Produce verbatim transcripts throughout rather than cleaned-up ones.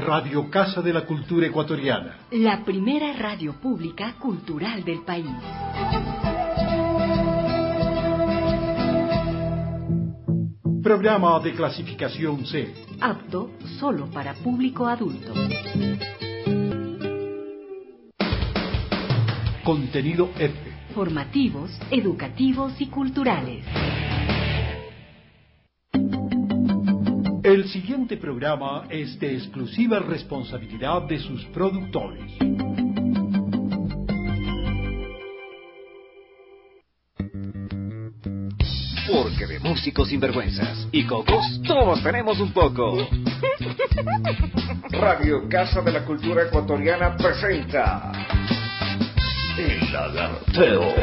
Radio Casa de la Cultura Ecuatoriana. La primera radio pública cultural del país. Programa de clasificación C. Apto solo para público adulto. Contenido F. Formativos, educativos y culturales. El siguiente programa es de exclusiva responsabilidad de sus productores. Porque de músicos sinvergüenzas y cocos todos tenemos un poco. Radio Casa de la Cultura Ecuatoriana presenta El Lagarteo,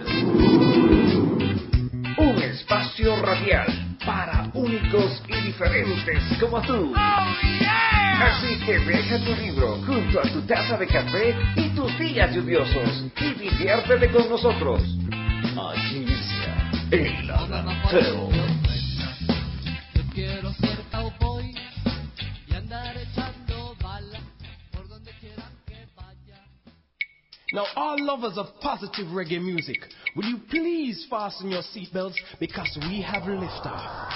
un espacio radial para únicos y diferentes como tú. Oh, yeah. Así que deja tu libro junto a tu taza de café y tus días lluviosos y diviértete con nosotros. Aquí inicia El Lagarteo. Yo quiero ser cowboy y andar echando balas por donde quiera que vaya. Now, all lovers of positive reggae music, will you please fasten your seatbelts because we have liftoff.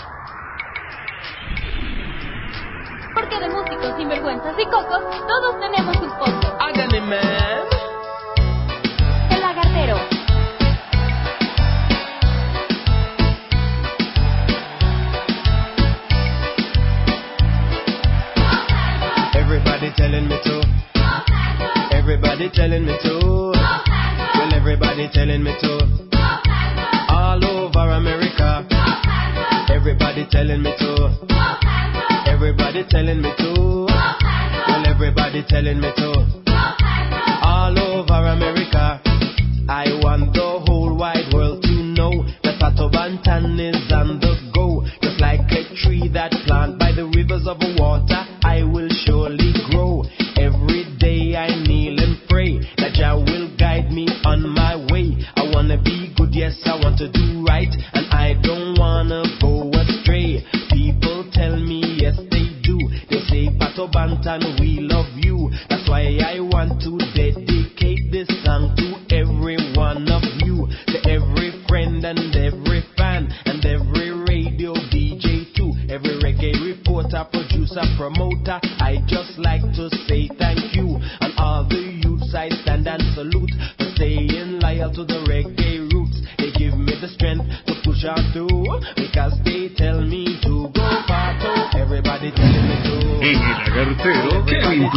Porque de músicos, sinvergüenzas y cocos, todos tenemos un poco. Háganle, man. El Lagartero. Everybody telling me to. Everybody telling me to. Well, everybody telling me to. All over America. Everybody telling me to. Everybody telling me to. Well, everybody telling me to. All over America. I want the whole wide world to know that Pato Bantan is on the go. Just like a tree that planted by the rivers of water, I will surely grow. Every day I kneel and pray that Jah will guide me on my way. I wanna be good, yes, I want to do right, and I don't wanna go astray. People tell me yes they do. They say Pato Bantan, we love you. That's why I want to dedicate this song to every one of you, to every friend and every fan and every radio D J too, every reggae reporter, producer, promoter. I just like to say thank you, and all the youths I stand and salute for staying loyal to the reggae roots. They give me the strength to push on through because they tell me to go Pato. Everybody telling me to. El Lagartero, Kevin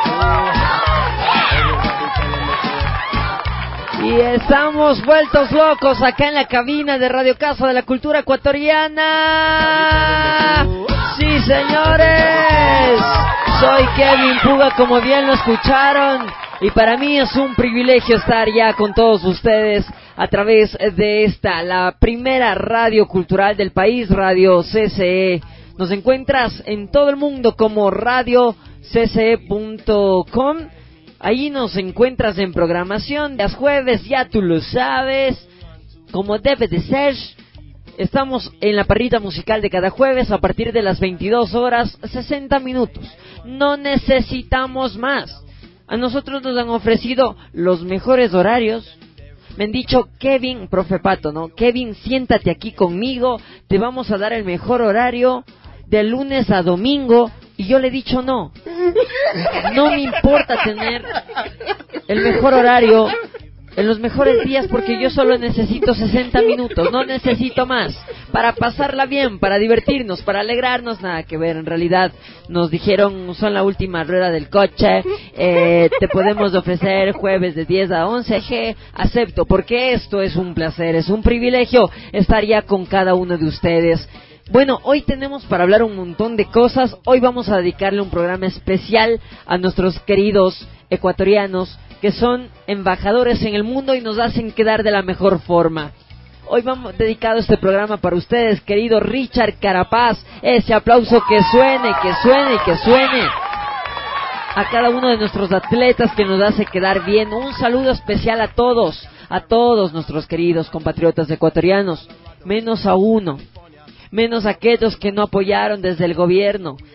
Y estamos vueltos locos acá en la cabina de Radio Casa de la Cultura Ecuatoriana. Sí, señores, soy Kevin Puga, como bien lo escucharon, y para mí es un privilegio estar ya con todos ustedes a través de esta, la primera radio cultural del país, Radio C C E. Nos encuentras en todo el mundo como radio c c e punto com. Ahí nos encuentras en programación de los jueves, ya tú lo sabes, como debe de ser. Estamos en la parrilla musical de cada jueves a partir de las veintidós horas, sesenta minutos. No necesitamos más. A nosotros nos han ofrecido los mejores horarios. Me han dicho, Kevin, profe Pato, ¿no? Kevin, siéntate aquí conmigo, te vamos a dar el mejor horario de lunes a domingo. Y yo le he dicho no. No me importa tener el mejor horario en los mejores días porque yo solo necesito sesenta minutos, no necesito más. Para pasarla bien, para divertirnos, para alegrarnos, nada que ver. En realidad nos dijeron, son la última rueda del coche, eh, te podemos ofrecer jueves de diez a once, G, acepto, porque esto es un placer, es un privilegio estar ya con cada uno de ustedes. Bueno, hoy tenemos para hablar un montón de cosas. Hoy vamos a dedicarle un programa especial a nuestros queridos ecuatorianos que son embajadores en el mundo y nos hacen quedar de la mejor forma. Hoy vamos dedicado este programa para ustedes, querido Richard Carapaz. Ese aplauso que suene, que suene y que suene. A cada uno de nuestros atletas que nos hace quedar bien. Un saludo especial a todos, a todos nuestros queridos compatriotas ecuatorianos, menos a uno. Menos aquellos que no apoyaron desde el gobierno.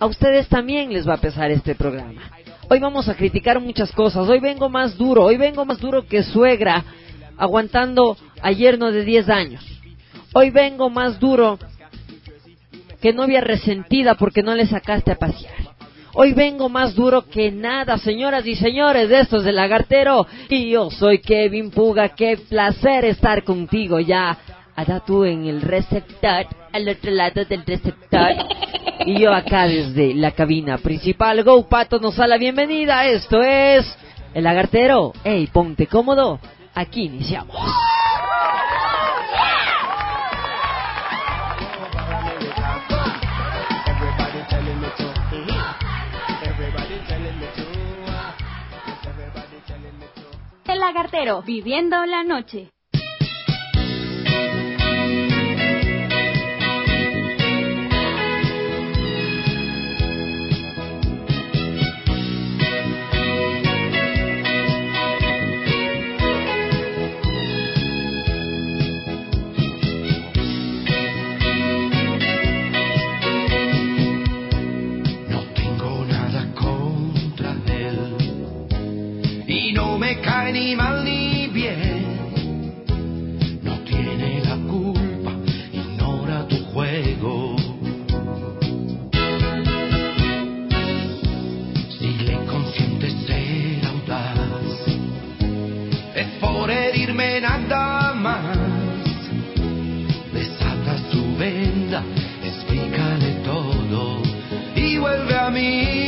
a ustedes también les va a pesar este programa. Hoy vamos a criticar muchas cosas. Hoy vengo más duro, hoy vengo más duro que suegra aguantando a yerno de diez años. Hoy vengo más duro que novia resentida porque no le sacaste a pasear. Hoy vengo más duro que nada, señoras y señores, de estos del Lagartero. Y yo soy Kevin Puga, qué placer estar contigo ya. Allá tú en el receptor, al otro lado del receptor. Y yo acá desde la cabina principal. Go Pato nos da la bienvenida. Esto es El Lagartero. Ey, ponte cómodo. Aquí iniciamos. El Lagartero, viviendo la noche. Cae ni mal ni bien, no tiene la culpa, ignora tu juego. Si le consientes ser audaz, es por herirme nada más. Desata su venda, explícale todo y vuelve a mí.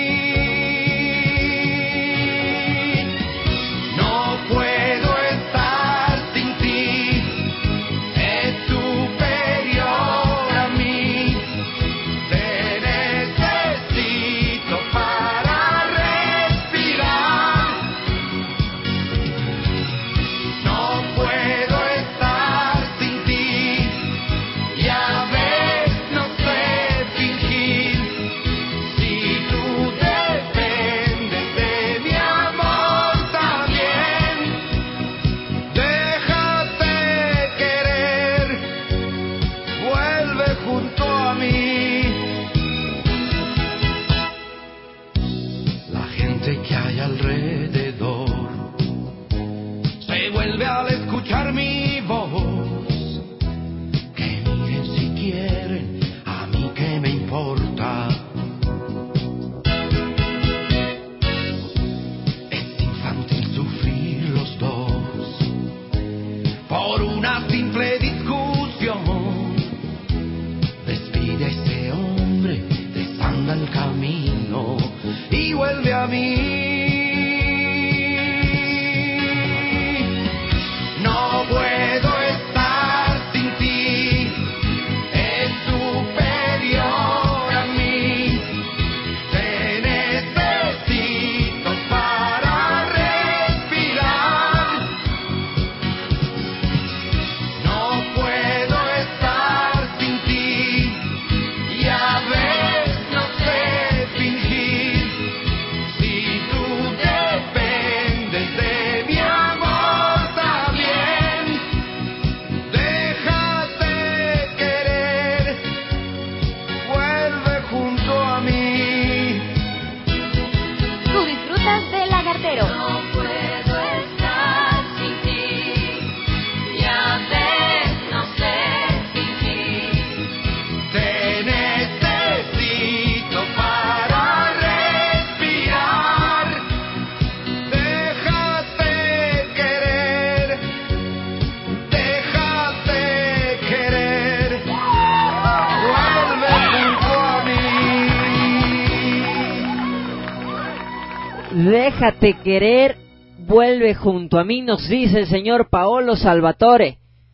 Déjate querer, vuelve junto a mí, nos dice el señor Paolo Salvatore.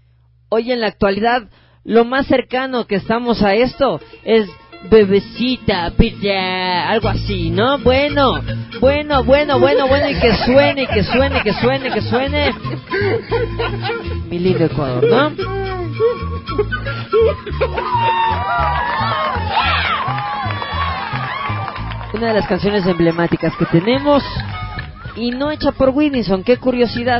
Hoy en la actualidad, lo más cercano que estamos a esto es bebecita, pilla, algo así, ¿no? Bueno, bueno, bueno, bueno, bueno, y que suene, y que suene, que suene, que suene. Mi lindo Ecuador, ¿no? Una de las canciones emblemáticas que tenemos, y no hecha por Whitneyson, qué curiosidad.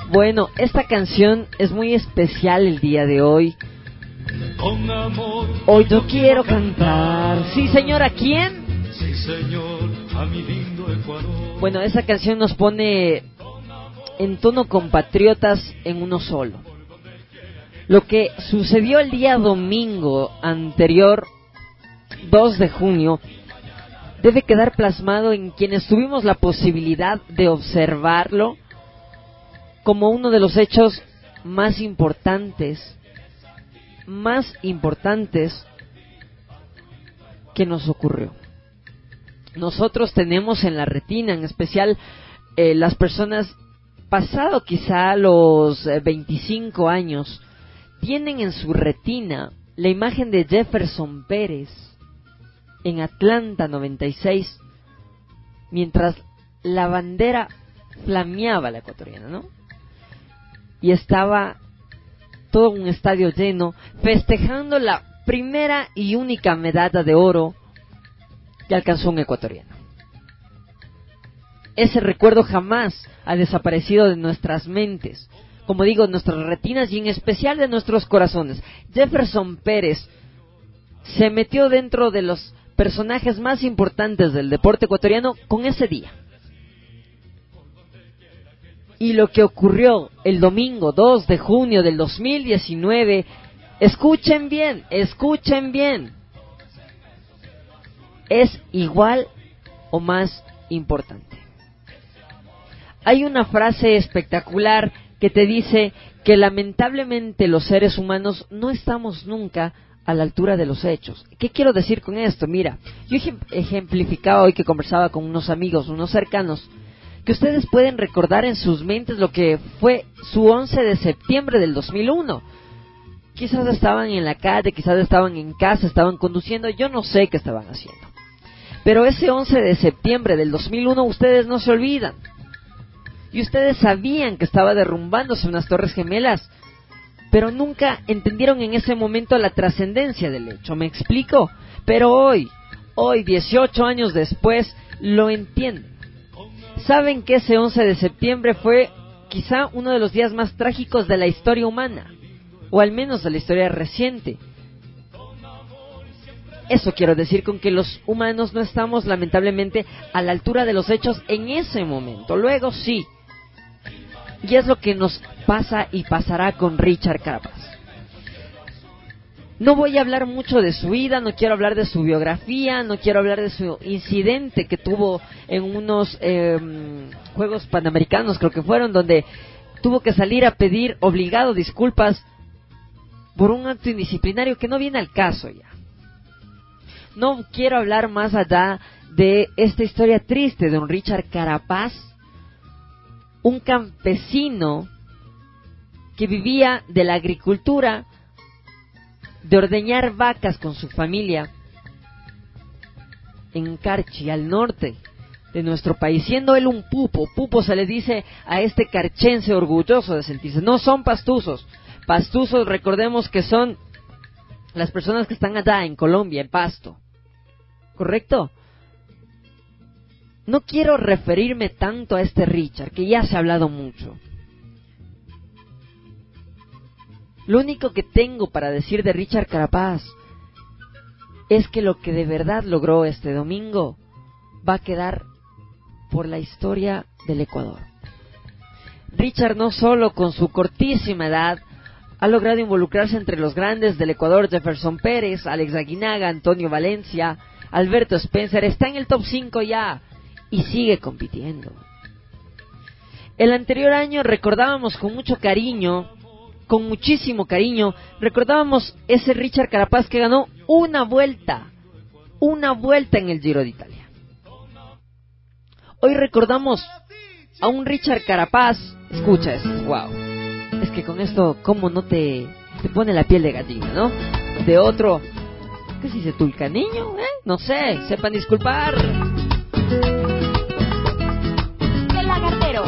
Bueno, esta canción es muy especial el día de hoy. Con amor, Hoy yo quiero cantar. Sí, señor, ¿a quién? sí señor, a mi lindo Ecuador. Bueno, esa canción nos pone en tono compatriotas en uno solo. Lo que sucedió el día domingo anterior, dos de junio, debe quedar plasmado en quienes tuvimos la posibilidad de observarlo como uno de los hechos más importantes, más importantes que nos ocurrió. Nosotros tenemos en la retina, en especial eh, las personas pasado quizá los eh, veinticinco años, tienen en su retina la imagen de Jefferson Pérez en Atlanta noventa y seis, mientras la bandera flameaba la ecuatoriana, ¿no? Y estaba todo un estadio lleno, festejando la primera y única medalla de oro que alcanzó un ecuatoriano. Ese recuerdo jamás ha desaparecido de nuestras mentes, como digo, de nuestras retinas y en especial de nuestros corazones. Jefferson Pérez se metió dentro de los personajes más importantes del deporte ecuatoriano con ese día. Y lo que ocurrió el domingo dos de junio del dos mil diecinueve, escuchen bien, escuchen bien, es igual o más importante. Hay una frase espectacular que te dice que lamentablemente los seres humanos no estamos nunca a la altura de los hechos. ¿Qué quiero decir con esto? Mira, yo ejemplificaba hoy que conversaba con unos amigos, unos cercanos, que ustedes pueden recordar en sus mentes lo que fue su once de septiembre del dos mil uno. Quizás estaban en la calle, quizás estaban en casa, estaban conduciendo, yo no sé qué estaban haciendo. Pero ese once de septiembre del dos mil uno ustedes no se olvidan. Y ustedes sabían que estaba derrumbándose unas torres gemelas, pero nunca entendieron en ese momento la trascendencia del hecho. ¿Me explico? Pero hoy, hoy, dieciocho años después, lo entienden. Saben que ese once de septiembre fue quizá uno de los días más trágicos de la historia humana, o al menos de la historia reciente. Eso quiero decir con que los humanos no estamos lamentablemente a la altura de los hechos en ese momento. Luego sí. Y es lo que nos pasa y pasará con Richard Carapaz. No voy a hablar mucho de su vida, no quiero hablar de su biografía, no quiero hablar de su incidente que tuvo en unos eh, Juegos Panamericanos, creo que fueron, donde tuvo que salir a pedir obligado disculpas por un acto indisciplinario que no viene al caso ya. No quiero hablar más allá de esta historia triste de un Richard Carapaz, un campesino que vivía de la agricultura, de ordeñar vacas con su familia en Carchi, al norte de nuestro país, siendo él un pupo. Pupo se le dice a este carchense orgulloso de sentirse. No son pastuzos. Pastuzos, recordemos que son las personas que están allá en Colombia, en Pasto. ¿Correcto? No quiero referirme tanto a este Richard, que ya se ha hablado mucho. Lo único que tengo para decir de Richard Carapaz es que lo que de verdad logró este domingo va a quedar por la historia del Ecuador. Richard no solo con su cortísima edad ha logrado involucrarse entre los grandes del Ecuador, Jefferson Pérez, Alex Aguinaga, Antonio Valencia, Alberto Spencer, está en el top cinco ya y sigue compitiendo. El anterior año recordábamos con mucho cariño, con muchísimo cariño, recordábamos ese Richard Carapaz que ganó una vuelta, una vuelta en el Giro de Italia. Hoy recordamos a un Richard Carapaz, escucha esto, wow, es que con esto, ¿cómo no te, te pone la piel de gallina, no? De otro, ¿qué se dice? ¿Tulcaneño? ¿Eh? No sé, sepan disculpar. El lagartero.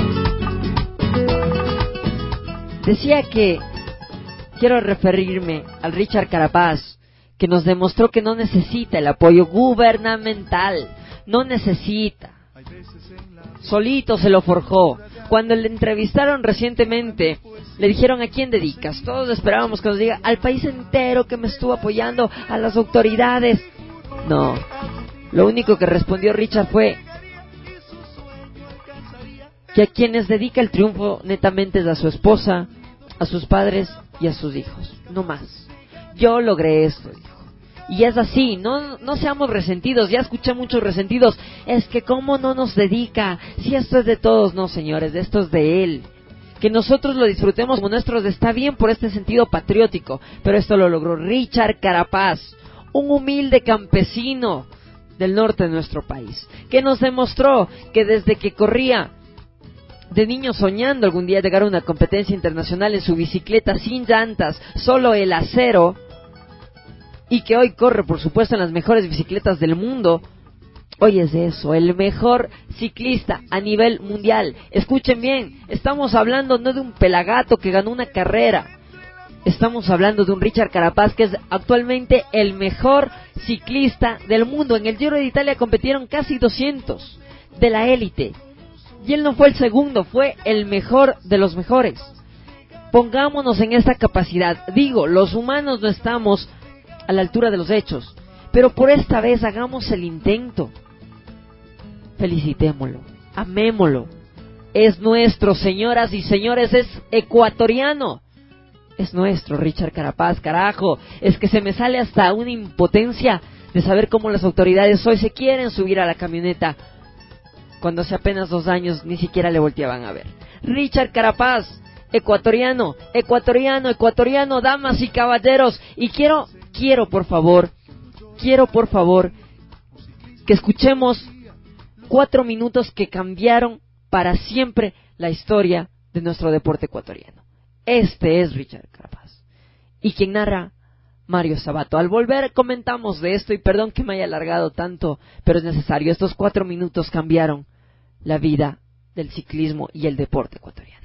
Decía que quiero referirme al Richard Carapaz, que nos demostró que no necesita el apoyo gubernamental, no necesita. Solito se lo forjó. cuando le entrevistaron recientemente, le dijeron: ¿a quién dedicas? Todos esperábamos que nos diga: al país entero que me estuvo apoyando, a las autoridades. No, lo único que respondió Richard fue que a quienes dedica el triunfo netamente es a su esposa, a sus padres y a sus hijos, no más. Yo logré esto, dijo. Y es así, no, no seamos resentidos. Ya escuché muchos resentidos: es que cómo no nos dedica, si esto es de todos. No, señores, esto es de él. Que nosotros lo disfrutemos como nuestros está bien por este sentido patriótico, pero esto lo logró Richard Carapaz, un humilde campesino del norte de nuestro país, que nos demostró que desde que corría de niño soñando algún día llegar a una competencia internacional en su bicicleta sin llantas, solo el acero, y que hoy corre, por supuesto, en las mejores bicicletas del mundo. Hoy es de eso, el mejor ciclista a nivel mundial. Escuchen bien, estamos hablando no de un pelagato que ganó una carrera, estamos hablando de un Richard Carapaz que es actualmente el mejor ciclista del mundo. En el Giro de Italia competieron casi doscientos de la élite, y él no fue el segundo, fue el mejor de los mejores. Pongámonos en esta capacidad. Digo, los humanos no estamos a la altura de los hechos, pero por esta vez hagamos el intento. Felicitémoslo, amémoslo. Es nuestro, señoras y señores, es ecuatoriano. Es nuestro Richard Carapaz, carajo. Es que se me sale hasta una impotencia de saber cómo las autoridades hoy se quieren subir a la camioneta cuando hace apenas dos años ni siquiera le volteaban a ver. Richard Carapaz, ecuatoriano, ecuatoriano, ecuatoriano, damas y caballeros. Y quiero, quiero por favor, quiero por favor que escuchemos cuatro minutos que cambiaron para siempre la historia de nuestro deporte ecuatoriano. Este es Richard Carapaz, y quien narra, Mario Sabato. Al volver comentamos de esto, y perdón que me haya alargado tanto, pero es necesario. Estos cuatro minutos cambiaron la vida del ciclismo y el deporte ecuatoriano.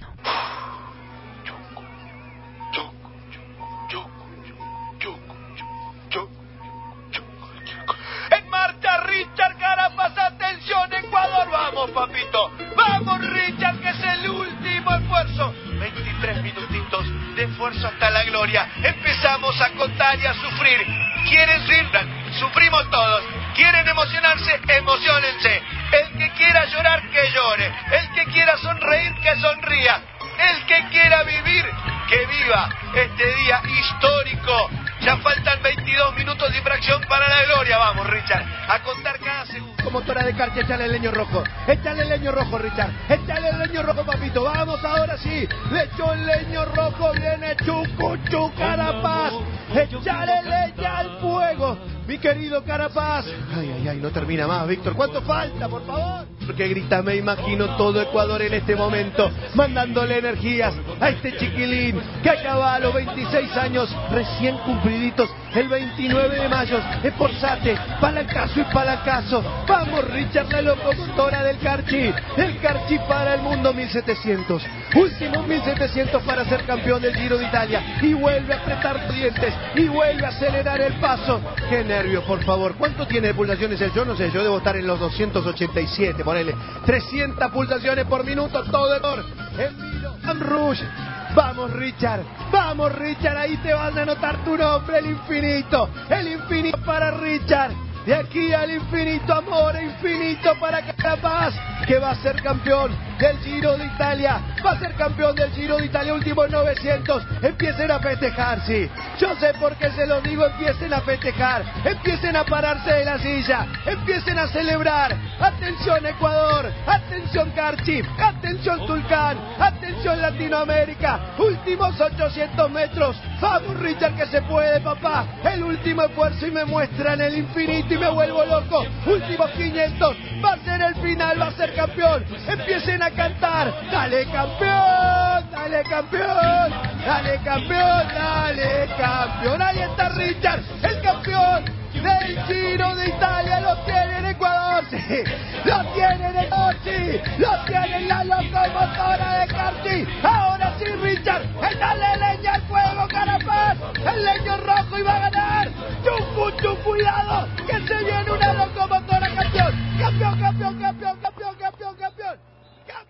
En marcha Richard Carapaz, atención Ecuador, vamos papito, vamos Richard, que es el último esfuerzo. Veintitrés minutitos de esfuerzo hasta la gloria. Empezamos a contar y a sufrir. ¿Quieren sufrir? Sufrimos todos. ¿Quieren emocionarse? Emocionense. El que quiera llorar, que llore. El que quiera sonreír, que sonría. El que quiera vivir, que viva este día histórico. Ya faltan veintidós minutos de infracción para la gloria. Vamos, Richard, a contar cada segundo. Motora de Karchi, échale el leño rojo. Échale el leño rojo, Richard. Échale el leño rojo, papito. Vamos, ahora sí. Le echó el leño rojo. Viene Chucuchu Carapaz. Échale leña al fuego, mi querido Carapaz. Ay, ay, ay, no termina más, Víctor. ¿Cuánto falta, por favor? Porque grita, me imagino todo Ecuador en este momento, mandándole energías a este chiquilín que acaba a los veintiséis años, recién cumpliditos, el veintinueve de mayo. Esforzate, palancazo y palancazo. Vamos, Richard, la locomotora del Karchi. El Karchi para el mundo, mil setecientos. Últimos mil setecientos para ser campeón del Giro de Italia. Y vuelve a apretar dientes y vuelve a acelerar el paso. Qué nervios, por favor. ¿Cuánto tiene de pulsaciones el? Yo no sé, yo debo estar en los doscientos ochenta y siete, ponele. trescientas pulsaciones por minuto, todo error. Emilio Rouge. Vamos, Richard, vamos, Richard, ahí te vas a anotar tu nombre, el infinito, el infinito para Richard. De aquí al infinito, amor infinito para Carapaz, que va a ser campeón del Giro de Italia. Va a ser campeón del Giro de Italia, últimos novecientos. Empiecen a festejar, sí. Yo sé por qué se los digo, empiecen a festejar. Empiecen a pararse de la silla. Empiecen a celebrar. Atención Ecuador, atención Karchi, atención Tulcán, atención Latinoamérica. Últimos ochocientos metros. Vamos, Richard, que se puede, papá. El último esfuerzo y me muestran el infinito y me vuelvo loco. Últimos quinientos. Va a ser el final, va a ser campeón. Empiecen a cantar. Dale campeón, dale campeón, dale campeón, dale campeón. Ahí está Richard, el campeón del Giro de Italia. Lo tiene en Ecuador, sí. Lo tiene en Ecuador, sí. Lo tiene en la locomotora de Karchi. Ahora sí, Richard. El dale leña al fuego, Carapaz. El leño rojo y va a ganar. Chucuchu, cuidado, que se viene una locomotora campeón. Campeón, campeón, campeón, campeón, campeón, campeón. Campeón.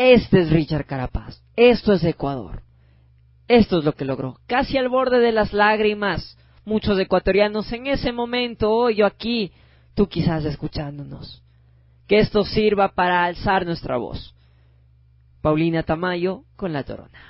Este es Richard Carapaz, esto es Ecuador. Esto es lo que logró, casi al borde de las lágrimas. Muchos ecuatorianos en ese momento, hoy yo aquí, tú quizás escuchándonos. Que esto sirva para alzar nuestra voz. Paulina Tamayo con La Llorona.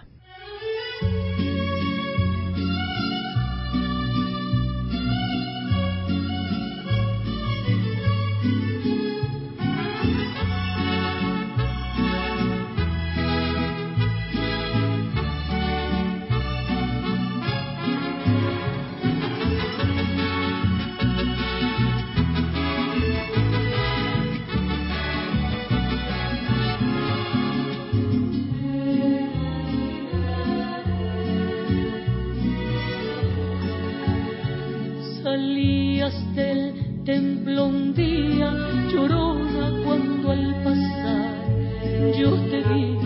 Salías del templo un día, llorona, cuando al pasar yo te vi.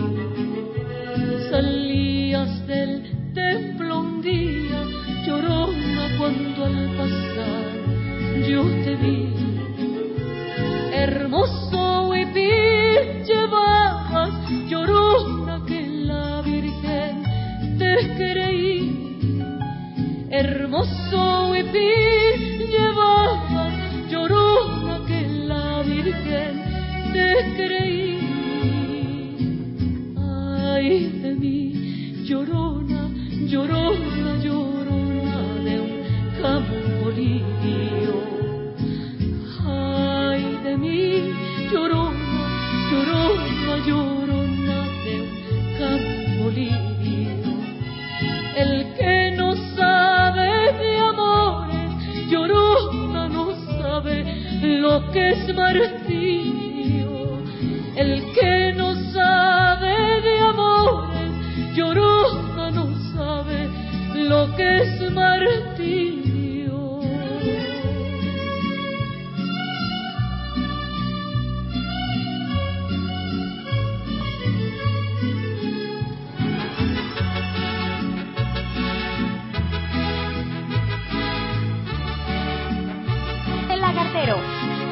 Salías del templo un día, llorona, cuando al pasar yo te vi. Hermoso huipil llevabas, llorona, que la Virgen te creí. Hermoso huipil llevabas, llorona, que la Virgen te creí. Ay de mí, llorona, llorona, llorona de un campo lirio. Ay de mí, llorona, llorona, llorona de un campo lirio. El que no sabe de amores, llorona, no sabe lo que es martirio. El que no sabe de amores, llorona, no sabe lo que es martirio. Lagartero.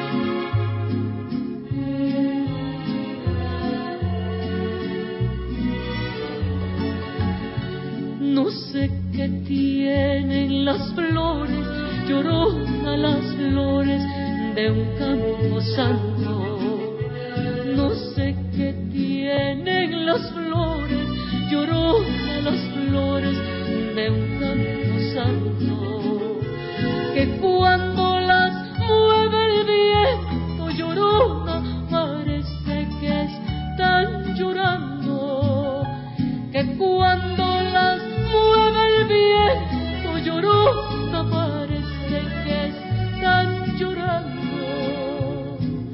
No sé qué tienen las flores, llorona, las flores de un campo santo. No sé qué tienen las flores, llorona, las flores de un campo santo. Que cuando las mueve el viento, llorona, parece que están llorando. Que cuando las mueve el viento, llorona, parece que están llorando.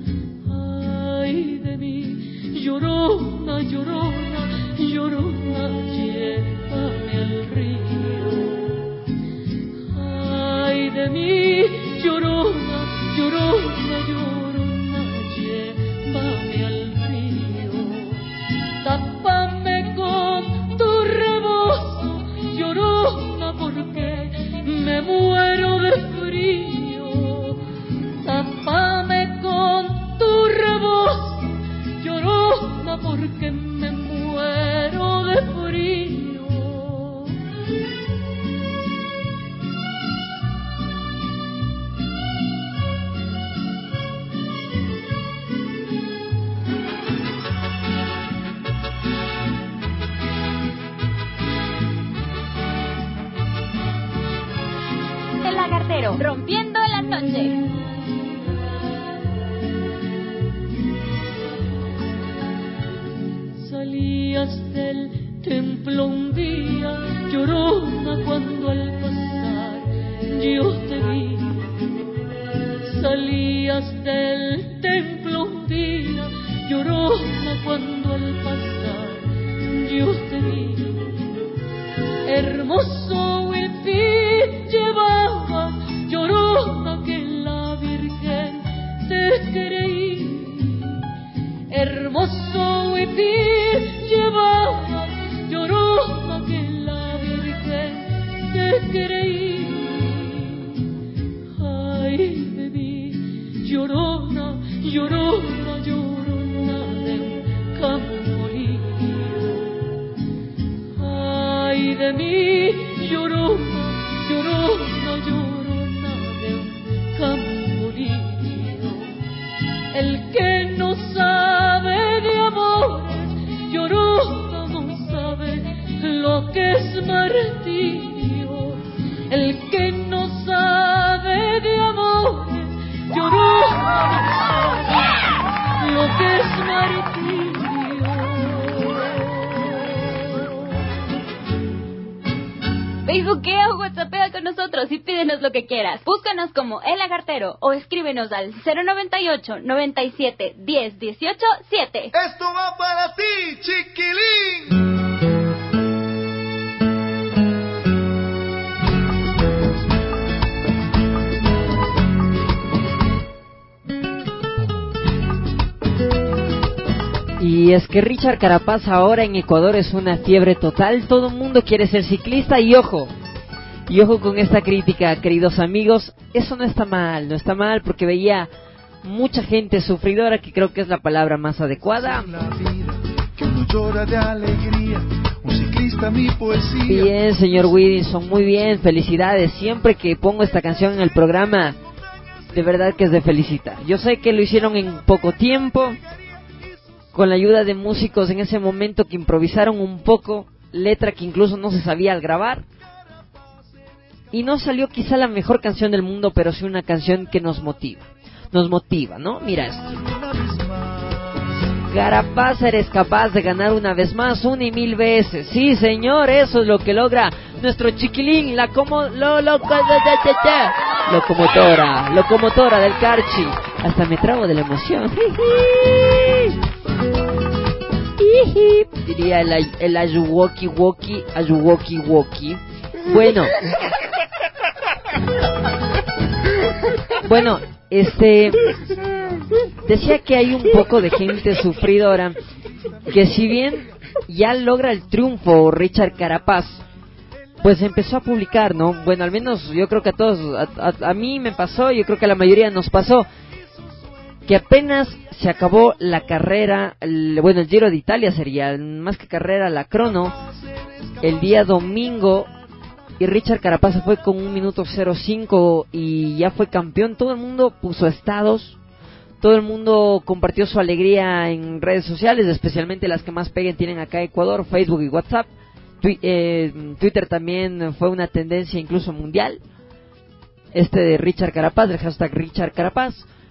Ay de mí, llorona, llorona, llorona, llévame al río. Ay de mí, llorona, llorona, llorona, llévame al río. Tápame con tu rebozo, llorona, porque me muero de frío. Tápame con tu rebozo, llorona, porque me muero de frío. Lagartero, rompiendo la noche. Salías del templo un día, llorona, cuando al pasar yo te vi. Salías del templo un día, llorona, cuando al pasar yo te vi. Hermoso huipil llevabas, llorona, que la Virgen te creí. Hermoso huipil llevabas, llorona, que la Virgen te creí. Ay de mí, llorona, llorona, llorona de un campo Facebookea o WhatsAppea con nosotros y pídenos lo que quieras. Búscanos como El Lagartero o escríbenos al cero noventa y ocho, noventa y siete, diez, dieciocho, siete. Esto va para ti, chiquilín. Y es que Richard Carapaz ahora en Ecuador es una fiebre total, todo el mundo quiere ser ciclista y ojo, y ojo con esta crítica, queridos amigos, eso no está mal, no está mal porque veía mucha gente sufridora, que creo que es la palabra más adecuada. Bien, señor Wilson, muy bien, felicidades, siempre que pongo esta canción en el programa, de verdad que es de felicitar. Yo sé que lo hicieron en poco tiempo, con la ayuda de músicos en ese momento que improvisaron un poco, letra que incluso no se sabía al grabar. Y no salió quizá la mejor canción del mundo, pero sí una canción que nos motiva. Nos motiva, ¿no? Mira esto. Carapaz, eres capaz de ganar una vez más, una y mil veces. Sí, señor, eso es lo que logra nuestro chiquilín, la como... Lo, lo, locomotora, locomotora del Carchi. Hasta me trago de la emoción. Diría el, el Ayuwoki Woki, Ayuwoki Woki. Bueno. Bueno, este... decía que hay un poco de gente sufridora que si bien ya logra el triunfo Richard Carapaz, pues empezó a publicar, ¿no? Bueno, al menos yo creo que a todos, a, a, a mí me pasó, yo creo que a la mayoría nos pasó, que apenas se acabó la carrera, el, bueno, el Giro de Italia sería, más que carrera, la crono, el día domingo, y Richard Carapaz se fue con un minuto cero cinco y ya fue campeón. Todo el mundo puso estados, todo el mundo compartió su alegría en redes sociales, especialmente las que más peguen tienen acá en Ecuador, Facebook y WhatsApp. Twi- eh, Twitter también fue una tendencia incluso mundial, este de Richard Carapaz, el hashtag Richard Carapaz.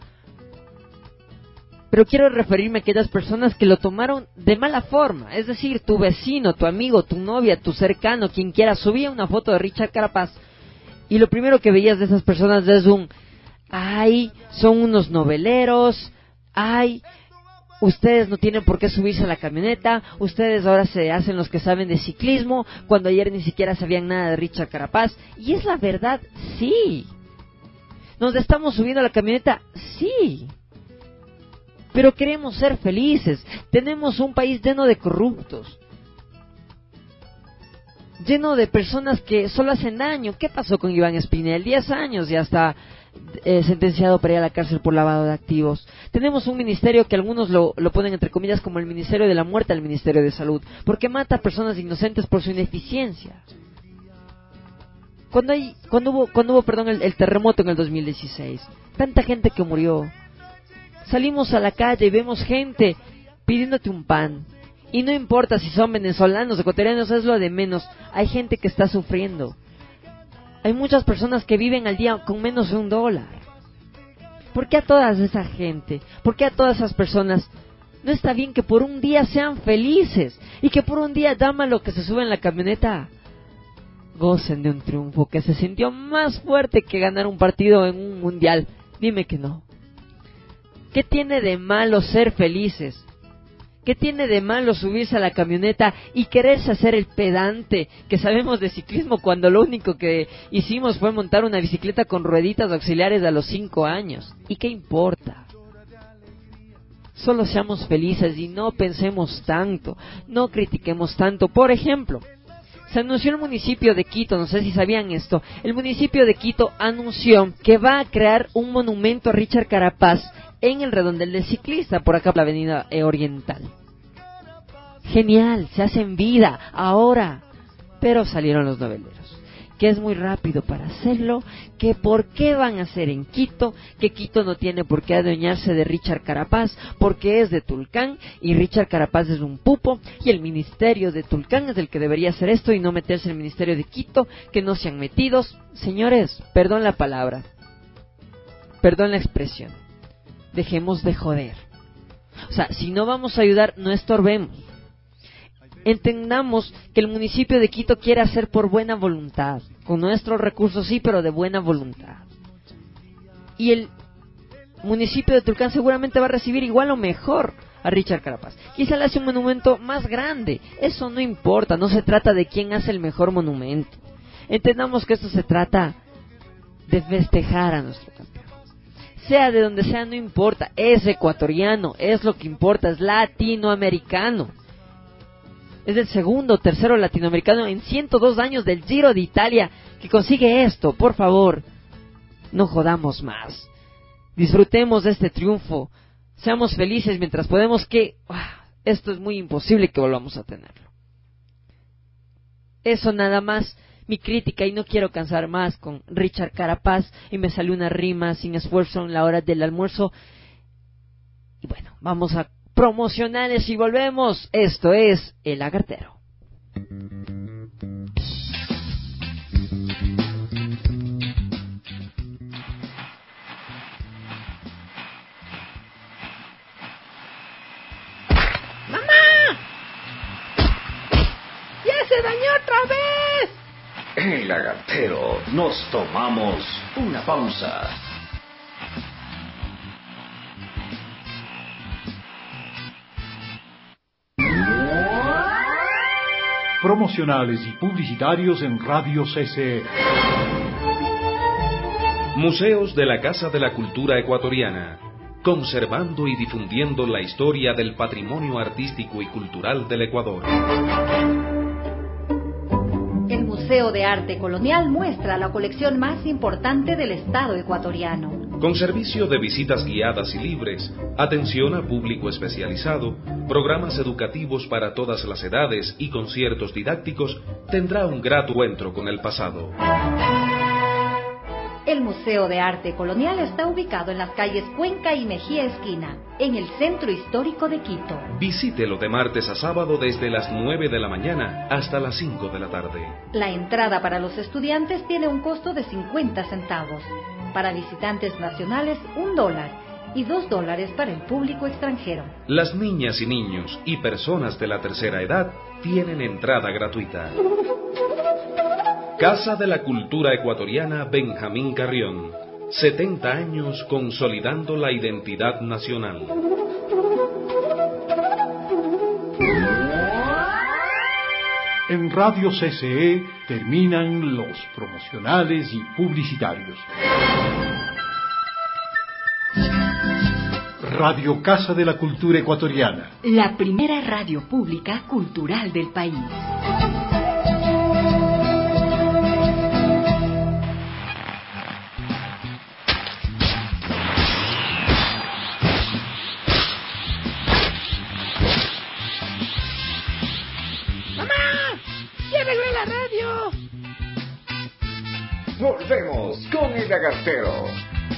Pero quiero referirme a aquellas personas que lo tomaron de mala forma, es decir, tu vecino, tu amigo, tu novia, tu cercano, quien quiera, subía una foto de Richard Carapaz y lo primero que veías de esas personas es un ay, son unos noveleros, ay, ustedes no tienen por qué subirse a la camioneta, ustedes ahora se hacen los que saben de ciclismo, cuando ayer ni siquiera sabían nada de Richard Carapaz. Y es la verdad, sí. ¿Nos estamos subiendo a la camioneta? Sí. Pero queremos ser felices. Tenemos un país lleno de corruptos, lleno de personas que solo hacen daño. ¿Qué pasó con Iván Espinel? Diez años y hasta eh, sentenciado para ir a la cárcel por lavado de activos. Tenemos un ministerio que algunos lo, lo ponen entre comillas como el Ministerio de la Muerte, el Ministerio de Salud, porque mata a personas inocentes por su ineficiencia. Cuando hay, cuando hubo, cuando hubo, perdón, el, el terremoto en el dos mil dieciséis, tanta gente que murió. Salimos a la calle y vemos gente pidiéndote un pan. Y no importa si son venezolanos, ecuatorianos, es lo de menos. Hay gente que está sufriendo. Hay muchas personas que viven al día con menos de un dólar. ¿Por qué a toda esa gente? ¿Por qué a todas esas personas no está bien que por un día sean felices? Y que por un día, dama lo que se sube en la camioneta, gocen de un triunfo que se sintió más fuerte que ganar un partido en un mundial. Dime que no. ¿Qué tiene de malo ser felices? ¿Qué tiene de malo subirse a la camioneta y quererse hacer el pedante que sabemos de ciclismo cuando lo único que hicimos fue montar una bicicleta con rueditas auxiliares a los cinco años? ¿Y qué importa? Solo seamos felices y no pensemos tanto, no critiquemos tanto. Por ejemplo, se anunció el municipio de Quito, no sé si sabían esto, el municipio de Quito anunció que va a crear un monumento a Richard Carapaz en el redondel del ciclista, por acá por la avenida Oriental. Genial, se hacen vida ahora, pero salieron los noveleros, que es muy rápido para hacerlo, que por qué van a hacer en Quito, que Quito no tiene por qué adueñarse de Richard Carapaz, porque es de Tulcán, y Richard Carapaz es un pupo, y el ministerio de Tulcán es el que debería hacer esto, y no meterse en el ministerio de Quito, que no sean metidos. Señores, perdón la palabra, perdón la expresión, dejemos de joder. O sea, si no vamos a ayudar, no estorbemos. Entendamos que el municipio de Quito quiere hacer por buena voluntad, con nuestros recursos sí, pero de buena voluntad. Y el municipio de Tulcán seguramente va a recibir igual o mejor a Richard Carapaz. Quizá le hace un monumento más grande, eso no importa, no se trata de quién hace el mejor monumento. Entendamos que esto se trata de festejar a nuestro campeón. Sea de donde sea, no importa, es ecuatoriano, es lo que importa, es latinoamericano. Es el segundo o tercero latinoamericano en ciento dos años del Giro de Italia que consigue esto. Por favor, no jodamos más. Disfrutemos de este triunfo. Seamos felices mientras podemos, que uh, esto es muy imposible que volvamos a tenerlo. Eso nada más, mi crítica, y no quiero cansar más con Richard Carapaz, y me salió una rima sin esfuerzo en la hora del almuerzo. Y bueno, vamos a promocionales y volvemos. Esto es El Lagartero. ¡Se dañó otra vez! El Lagartero, nos tomamos una pausa. Promocionales y publicitarios en Radio C C E. Museos de la Casa de la Cultura Ecuatoriana, conservando y difundiendo la historia del patrimonio artístico y cultural del Ecuador. El Museo de Arte Colonial muestra la colección más importante del Estado ecuatoriano. Con servicio de visitas guiadas y libres, atención a público especializado, programas educativos para todas las edades y conciertos didácticos, tendrá un grato encuentro con el pasado. El Museo de Arte Colonial está ubicado en las calles Cuenca y Mejía Esquina, en el centro histórico de Quito. Visítelo de martes a sábado desde las nueve de la mañana hasta las cinco de la tarde. La entrada para los estudiantes tiene un costo de cincuenta centavos. Para visitantes nacionales, un dólar. Y dos dólares para el público extranjero. Las niñas y niños y personas de la tercera edad tienen entrada gratuita. Casa de la Cultura Ecuatoriana Benjamín Carrión. setenta años consolidando la identidad nacional. En Radio C C E terminan los promocionales y publicitarios. Radio Casa de la Cultura Ecuatoriana. La primera radio pública cultural del país. Volvemos con El Lagartero.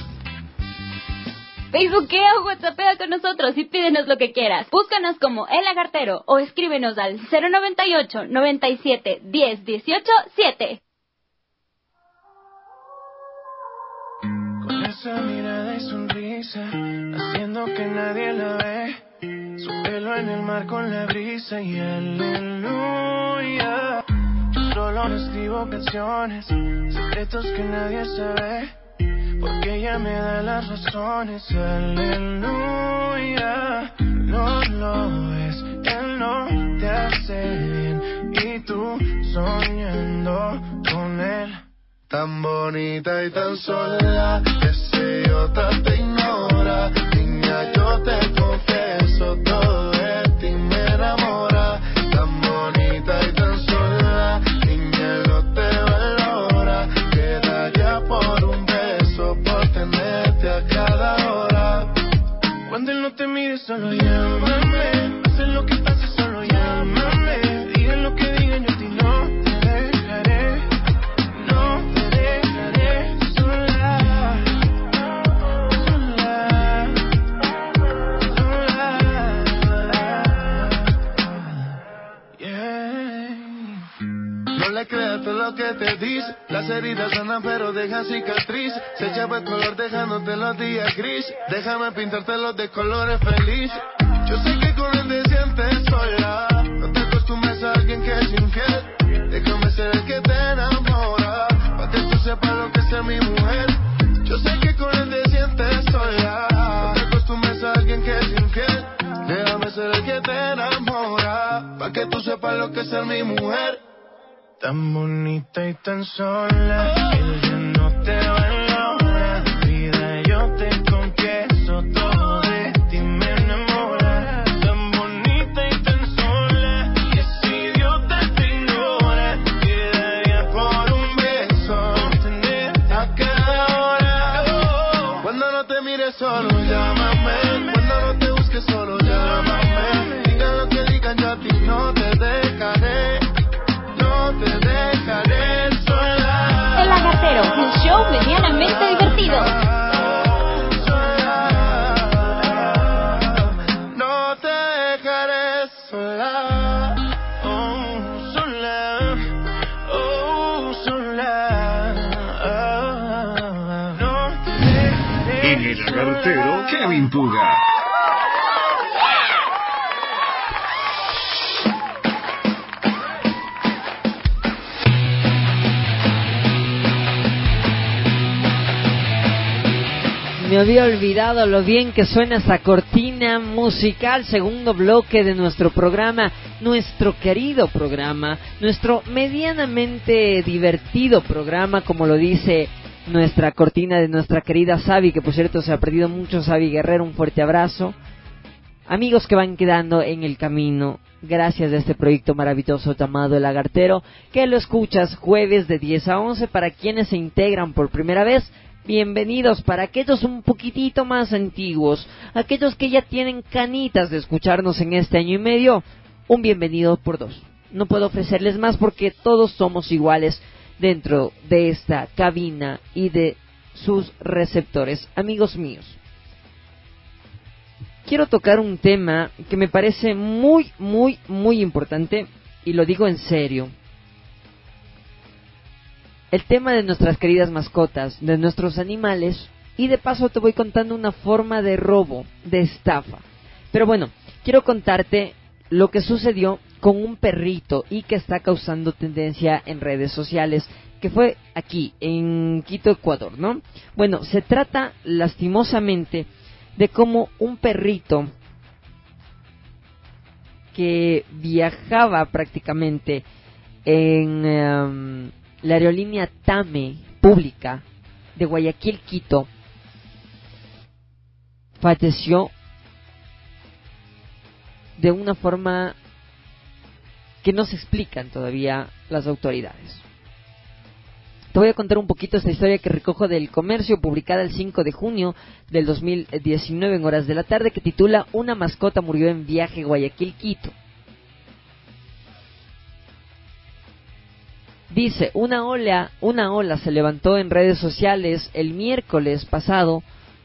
Facebookea o WhatsAppea con nosotros y pídenos lo que quieras. Búscanos como El Lagartero o escríbenos al cero noventa y ocho, noventa y siete, diez, dieciocho, siete. Con esa mirada y sonrisa, haciendo que nadie la ve. Su pelo en el mar con la brisa y aleluya. Solo escribo canciones, secretos que nadie sabe, porque ella me da las razones, aleluya. No lo es, él no te hace bien, y tú soñando con él. Tan bonita y tan sola, ese idiota te ignora. Niña, yo te confieso, todo de ti me enamora. Tan bonita y tan sola, niña, no te valora. Quedaría por un beso, por tenerte a cada hora. Cuando él no te mire, solo llámame. Haz lo que pase, solo llámame. Digan lo que digan, yo a ti no te dejaré. No te dejaré sola. Sola. Sola. Yeah. No le creas todo lo que te dice. Las heridas sanan pero dejan cicatriz. Se echa el color dejándote los días gris. Déjame pintártelos de colores felices. Yo sé que con él te sientes sola. No te acostumbres a que tú sepas lo que es ser mi mujer. Tan bonita y tan sola, que ya no te valora. Vida, yo te confieso, todo de ti me enamora. Tan bonita y tan sola, que si Dios te ignora, quedaría por un beso tenerte a cada hora. Cuando no te mires solo, llámame. Cuando no te busques solo, llámame. Digan lo que digan, yo a ti no te dejaré. No te dejaré sola. El Lagartero, un show medianamente divertido. No te dejaré sola. Oh, sola. Oh, sola. No te dejaré. En El Lagartero, Kevin Puga. Me había olvidado lo bien que suena esa cortina musical, segundo bloque de nuestro programa, nuestro querido programa, nuestro medianamente divertido programa, como lo dice nuestra cortina de nuestra querida Sabi, que por cierto se ha perdido mucho. Sabi Guerrero, un fuerte abrazo. Amigos que van quedando en el camino, gracias a este proyecto maravilloso llamado El Lagartero, que lo escuchas jueves de diez a once. Para quienes se integran por primera vez, bienvenidos. Para aquellos un poquitito más antiguos, aquellos que ya tienen canitas de escucharnos en este año y medio, un bienvenido por dos. No puedo ofrecerles más porque todos somos iguales dentro de esta cabina y de sus receptores. Amigos míos, quiero tocar un tema que me parece muy, muy, muy importante, y lo digo en serio. El tema de nuestras queridas mascotas, de nuestros animales, y de paso te voy contando una forma de robo, de estafa. Pero bueno, quiero contarte lo que sucedió con un perrito y que está causando tendencia en redes sociales, que fue aquí, en Quito, Ecuador, ¿no? Bueno, se trata lastimosamente de cómo un perrito que viajaba prácticamente en Um, la aerolínea TAME pública de Guayaquil, Quito, falleció de una forma que no se explican todavía las autoridades. Te voy a contar un poquito esta historia que recojo del Comercio, publicada el cinco de junio del dos mil diecinueve en horas de la tarde, que titula "Una mascota murió en viaje Guayaquil-Quito". Dice, una ola, una ola se levantó en redes sociales el miércoles pasado,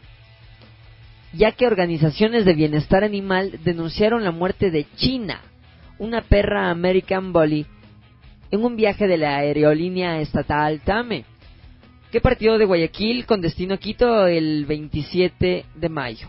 ya que organizaciones de bienestar animal denunciaron la muerte de China, una perra American Bully, en un viaje de la aerolínea estatal TAME, que partió de Guayaquil con destino a Quito el veintisiete de mayo.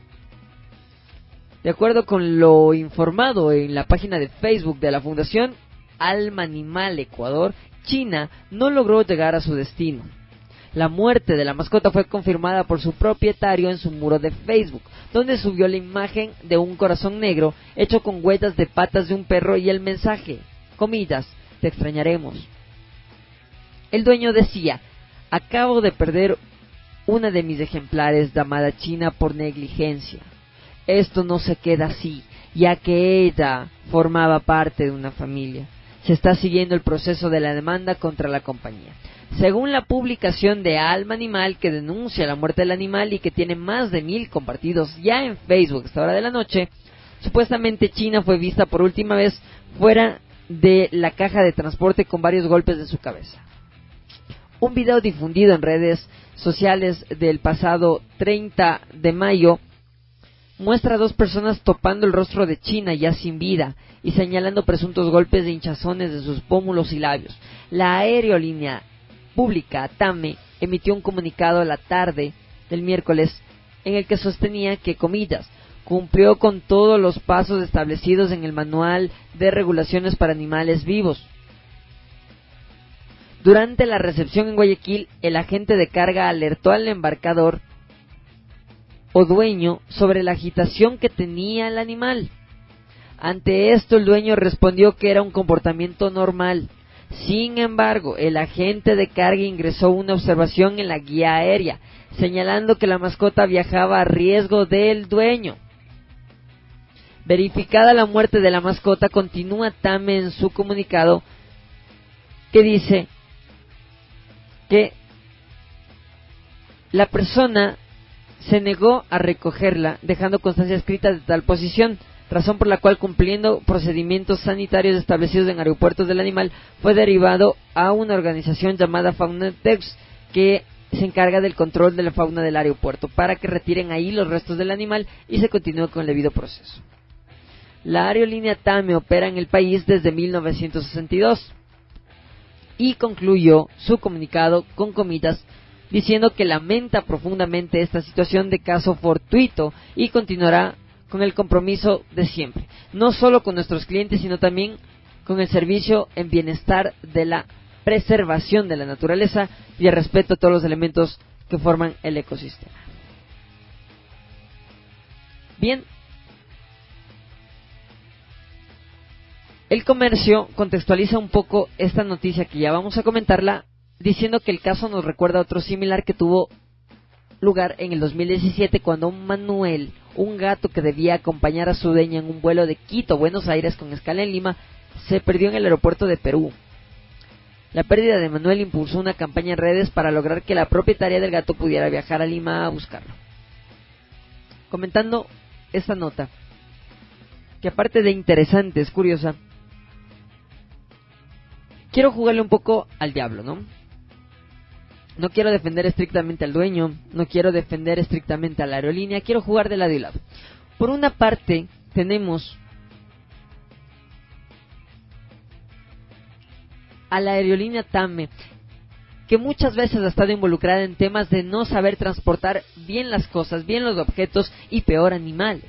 De acuerdo con lo informado en la página de Facebook de la Fundación Alma Animal Ecuador, China no logró llegar a su destino. La muerte de la mascota fue confirmada por su propietario en su muro de Facebook, donde subió la imagen de un corazón negro hecho con huellas de patas de un perro y el mensaje, comillas, "te extrañaremos". El dueño decía, "Acabo de perder una de mis ejemplares llamada China por negligencia. Esto no se queda así, ya que ella formaba parte de una familia. Se está siguiendo el proceso de la demanda contra la compañía". Según la publicación de Alma Animal, que denuncia la muerte del animal y que tiene más de mil compartidos ya en Facebook a esta hora de la noche, supuestamente China fue vista por última vez fuera de la caja de transporte con varios golpes de su cabeza. Un video difundido en redes sociales del pasado treinta de mayo muestra a dos personas topando el rostro de China ya sin vida y señalando presuntos golpes de hinchazones de sus pómulos y labios. La aerolínea pública TAME emitió un comunicado la tarde del miércoles en el que sostenía que, comillas, cumplió con todos los pasos establecidos en el Manual de Regulaciones para Animales Vivos. Durante la recepción en Guayaquil, el agente de carga alertó al embarcador o dueño sobre la agitación que tenía el animal. Ante esto, el dueño respondió que era un comportamiento normal. Sin embargo, el agente de carga ingresó una observación en la guía aérea, señalando que la mascota viajaba a riesgo del dueño. Verificada la muerte de la mascota, continúa Tame en su comunicado que dice que la persona se negó a recogerla, dejando constancia escrita de tal posición, razón por la cual, cumpliendo procedimientos sanitarios establecidos en aeropuertos del animal, fue derivado a una organización llamada Faunatex, que se encarga del control de la fauna del aeropuerto, para que retiren ahí los restos del animal y se continúe con el debido proceso. La aerolínea Tame opera en el país desde mil novecientos sesenta y dos y concluyó su comunicado con comillas, diciendo que lamenta profundamente esta situación de caso fortuito y continuará con el compromiso de siempre, no solo con nuestros clientes, sino también con el servicio en bienestar de la preservación de la naturaleza y el respeto a todos los elementos que forman el ecosistema. Bien, el comercio contextualiza un poco esta noticia que ya vamos a comentarla, diciendo que el caso nos recuerda a otro similar que tuvo lugar en el dos mil diecisiete, cuando un Manuel, un gato que debía acompañar a su dueña en un vuelo de Quito a Buenos Aires con escala en Lima, se perdió en el aeropuerto de Perú. La pérdida de Manuel impulsó una campaña en redes para lograr que la propietaria del gato pudiera viajar a Lima a buscarlo. Comentando esta nota, que aparte de interesante, es curiosa, quiero jugarle un poco al diablo, ¿no? No quiero defender estrictamente al dueño, no quiero defender estrictamente a la aerolínea, quiero jugar de lado y lado. Por una parte, tenemos a la aerolínea Tame, que muchas veces ha estado involucrada en temas de no saber transportar bien las cosas, bien los objetos y peor animales.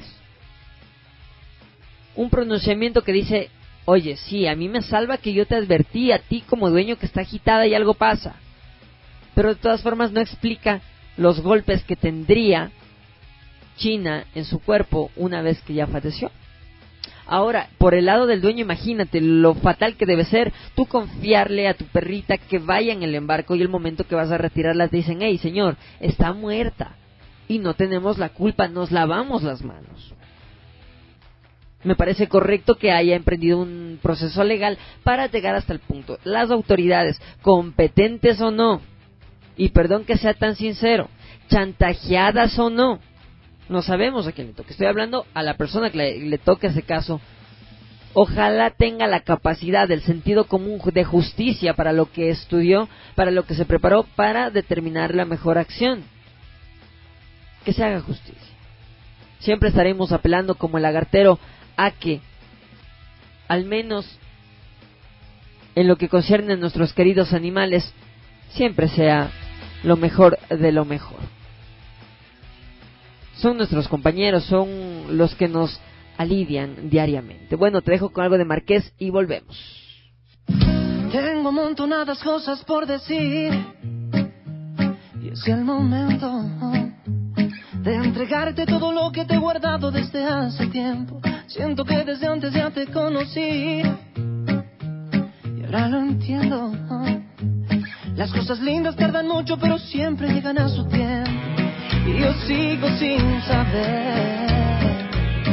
Un pronunciamiento que dice, oye, sí, a mí me salva que yo te advertí a ti como dueño que está agitada y algo pasa. Pero de todas formas no explica los golpes que tendría China en su cuerpo una vez que ya falleció. Ahora, por el lado del dueño, imagínate lo fatal que debe ser tú confiarle a tu perrita que vaya en el embarco y el momento que vas a retirarla te dicen, hey señor, está muerta y no tenemos la culpa, nos lavamos las manos. Me parece correcto que haya emprendido un proceso legal para llegar hasta el punto. Las autoridades, competentes o no, y perdón que sea tan sincero, chantajeadas o no, no sabemos a quién le toque. Estoy hablando a la persona que le, le toque ese caso. Ojalá tenga la capacidad del sentido común de justicia para lo que estudió, para lo que se preparó, para determinar la mejor acción. Que se haga justicia. Siempre estaremos apelando como el lagartero a que, al menos en lo que concierne a nuestros queridos animales, siempre sea lo mejor de lo mejor. Son nuestros compañeros, son los que nos alivian diariamente. Bueno, te dejo con algo de Marqués y volvemos. Tengo amontonadas cosas por decir y es el momento de entregarte todo lo que te he guardado desde hace tiempo. Siento que desde antes ya te conocí y ahora lo entiendo. Las cosas lindas tardan mucho, pero siempre llegan a su tiempo. Y yo sigo sin saber.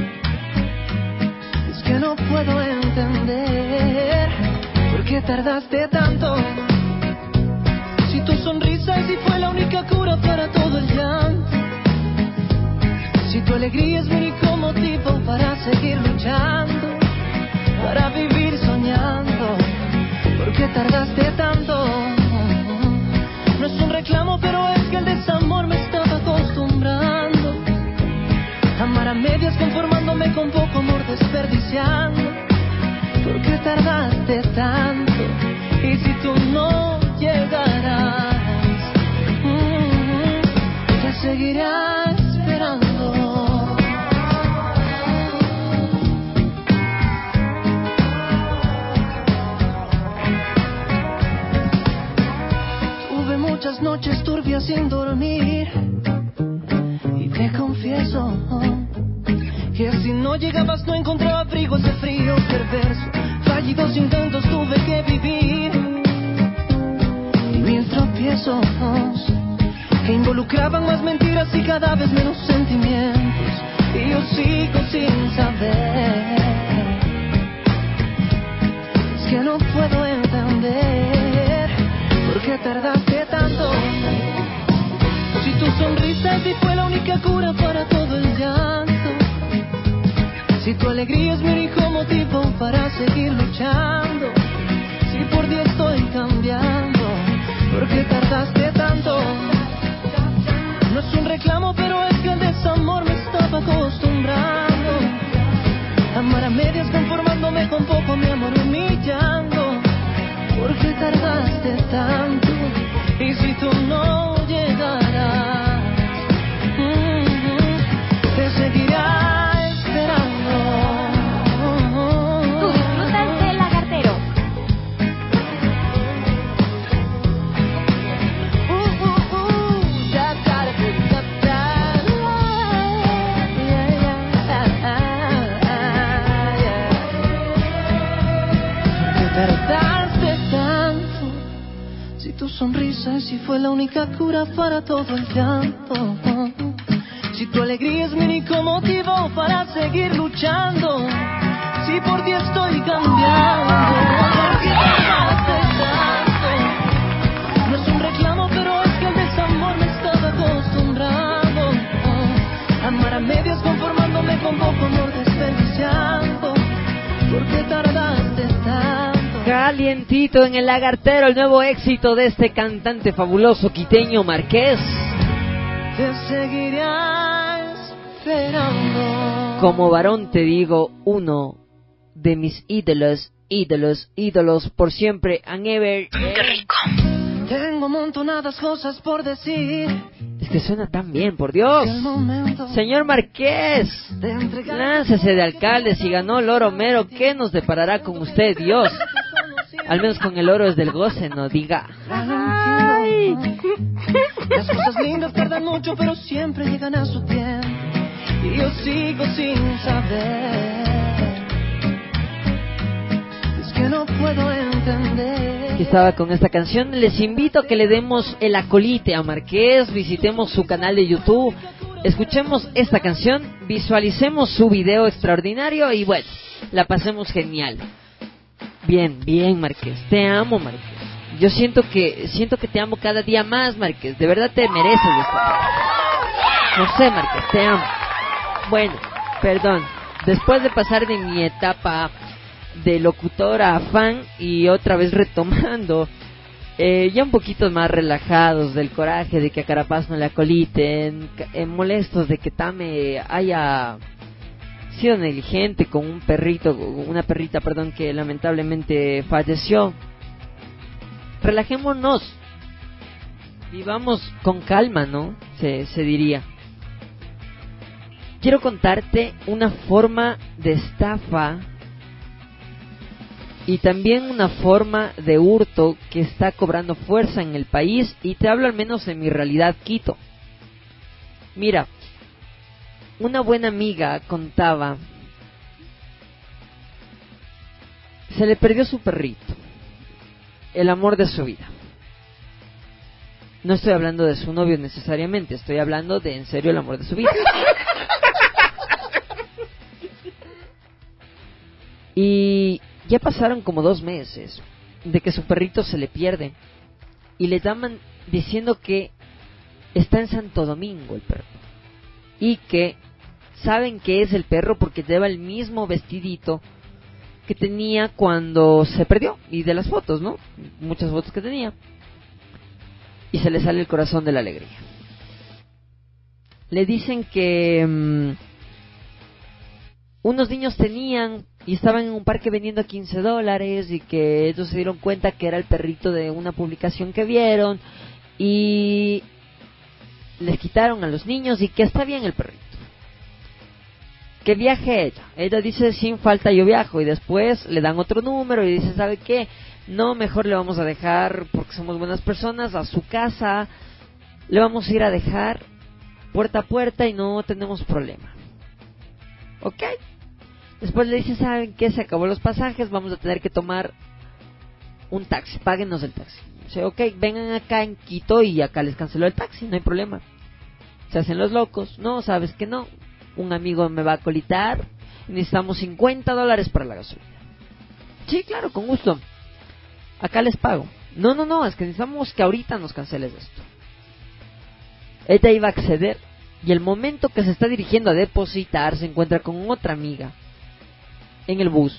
Es que no puedo entender por qué tardaste tanto. Si tu sonrisa sí fue la única cura para todo el llanto. Si tu alegría es mi único motivo para seguir luchando, para vivir soñando. ¿Por qué tardaste tanto? No es un reclamo, pero es que el desamor me estaba acostumbrando. Amar a medias conformándome con poco amor desperdiciando. ¿Por qué tardaste tanto? Y si tú no llegarás, mmm, te seguirás esperando. Tuve muchas noches turbias sin dormir y te confieso que si no llegabas no encontraba abrigo. Ese perverso. Fallidos intentos tuve que vivir. Y mis tropiezos que involucraban más mentiras y cada vez menos sentimientos. Y yo sigo sin saber. Es que no puedo entender por qué tardaste tanto. Si tu sonrisa sí fue la única cura para todo el llanto. Si tu alegría es mi único motivo para seguir luchando. Si por Dios estoy cambiando, ¿por qué tardaste tanto? No es un reclamo, pero es que el desamor me estaba acostumbrando. Amar a medias conformándome con poco, mi amor humillando. ¿Por qué tardaste tanto? Y si tú no llegarás, mm-hmm, te seguirá esperando. Tú disfrutas del lagartero. Uh, uh, uh, ya, ya, ya, ya, ya, ya, ¿por qué tardaste tanto? Si tu sonrisa sí fue la única cura para todo el llanto. Si tu alegría es mi único motivo para seguir luchando. Si por ti estoy cambiando, ¿por qué tardaste tanto? No es un reclamo, pero es que el desamor me estaba acostumbrando. Amar a medias conformándome con poco amor desperdiciando. ¿Por qué tardaste tanto? Calientito en el lagartero, el nuevo éxito de este cantante fabuloso quiteño Marqués. Te seguiré esperando. Como varón te digo, uno de mis ídolos, ídolos, ídolos por siempre and ever. ¡Qué rico! Tengo amontonadas cosas por decir. Es que suena tan bien, por Dios. Señor Marqués, láncese de alcalde. Si ganó el oro mero, ¿qué nos deparará con usted, Dios? Al menos con el oro es del goce, no diga. Ay. Las cosas lindas tardan mucho, pero siempre llegan a su tiempo. Y yo sigo sin saber. Es que no puedo entender. Que estaba con esta canción. Les invito a que le demos el acolite a Marqués, visitemos su canal de YouTube, escuchemos esta canción, visualicemos su video extraordinario y bueno, la pasemos genial. Bien, bien, Marqués, te amo, Marqués. Yo siento que siento que te amo cada día más, Marqués. De verdad te mereces esto. No sé, Marqués, te amo. Bueno, perdón. Después de pasar de mi etapa de locutora a fan y otra vez retomando, eh, ya un poquito más relajados del coraje de que a Carapaz no le acoliten, eh, molestos de que Tame haya sido negligente con un perrito, una perrita, perdón, que lamentablemente falleció. Relajémonos, vivamos con calma, ¿no? Se, se diría. Quiero contarte una forma de estafa y también una forma de hurto que está cobrando fuerza en el país, y te hablo al menos en mi realidad Quito. Mira, una buena amiga contaba, se le perdió su perrito, el amor de su vida. No estoy hablando de su novio necesariamente, estoy hablando de en serio el amor de su vida. Y ya pasaron como dos meses de que su perrito se le pierde y le llaman diciendo que está en Santo Domingo el perro y que saben que es el perro porque lleva el mismo vestidito que tenía cuando se perdió, y de las fotos, ¿no? Muchas fotos que tenía, y se le sale el corazón de la alegría. Le dicen que mmm, unos niños tenían y estaban en un parque vendiendo a quince dólares y que ellos se dieron cuenta que era el perrito de una publicación que vieron y les quitaron a los niños y que está bien el perrito. Que viaje ella. Ella dice, sin falta yo viajo, y después le dan otro número y dice, ¿sabe qué? No, mejor le vamos a dejar, porque somos buenas personas, a su casa, le vamos a ir a dejar puerta a puerta y no tenemos problema. ¿Ok? Después le dice, ¿saben qué? Se acabó los pasajes, vamos a tener que tomar un taxi, páguenos el taxi. Dice, ok, vengan acá en Quito y acá les canceló el taxi, no hay problema. Se hacen los locos, no, sabes que no, un amigo me va a colitar, necesitamos cincuenta dólares para la gasolina. Sí, claro, con gusto, acá les pago. No, no, no, es que necesitamos que ahorita nos canceles esto. Ella iba a acceder y el momento que se está dirigiendo a depositar se encuentra con otra amiga en el bus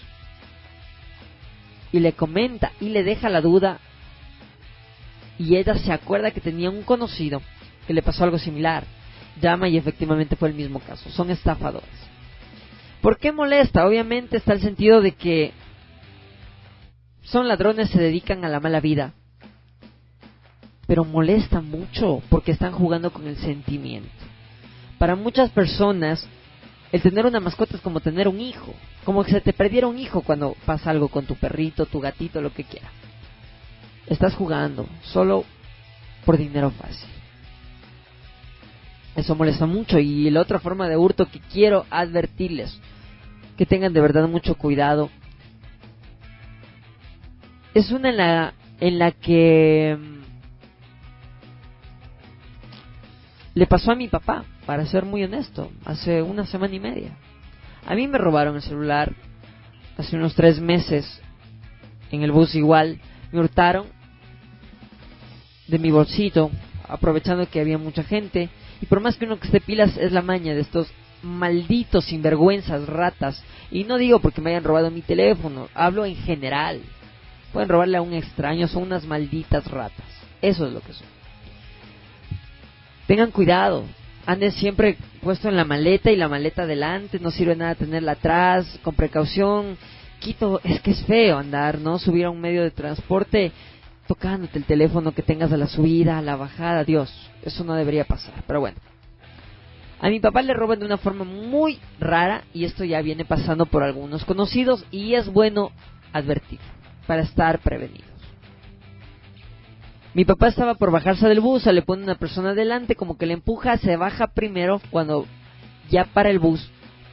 y le comenta y le deja la duda, y ella se acuerda que tenía un conocido que le pasó algo similar. Llama y efectivamente fue el mismo caso. Son estafadores. ¿Por qué molesta? Obviamente está el sentido de que son ladrones, se dedican a la mala vida, pero molesta mucho porque están jugando con el sentimiento. Para muchas personas el tener una mascota es como tener un hijo, como que se te perdiera un hijo cuando pasa algo con tu perrito, tu gatito, lo que quiera. Estás jugando solo por dinero fácil. Eso molesta mucho. Y la otra forma de hurto que quiero advertirles, que tengan de verdad mucho cuidado, es una en la, en la que le pasó a mi papá, para ser muy honesto, hace una semana y media. A mí me robaron el celular hace unos tres meses, en el bus igual, me hurtaron de mi bolsito, aprovechando que había mucha gente, y por más que uno que esté pilas, es la maña de estos malditos sinvergüenzas, ratas, y no digo porque me hayan robado mi teléfono, hablo en general. Pueden robarle a un extraño, son unas malditas ratas, eso es lo que son. Tengan cuidado, anden siempre puesto en la maleta y la maleta adelante, no sirve nada tenerla atrás, con precaución. Quito, es que es feo andar, ¿no? Subir a un medio de transporte tocándote el teléfono que tengas a la subida, a la bajada, Dios, eso no debería pasar, pero bueno. A mi papá le roban de una forma muy rara y esto ya viene pasando por algunos conocidos y es bueno advertir para estar prevenidos. Mi papá estaba por bajarse del bus, se le pone una persona adelante, como que le empuja, se baja primero cuando ya para el bus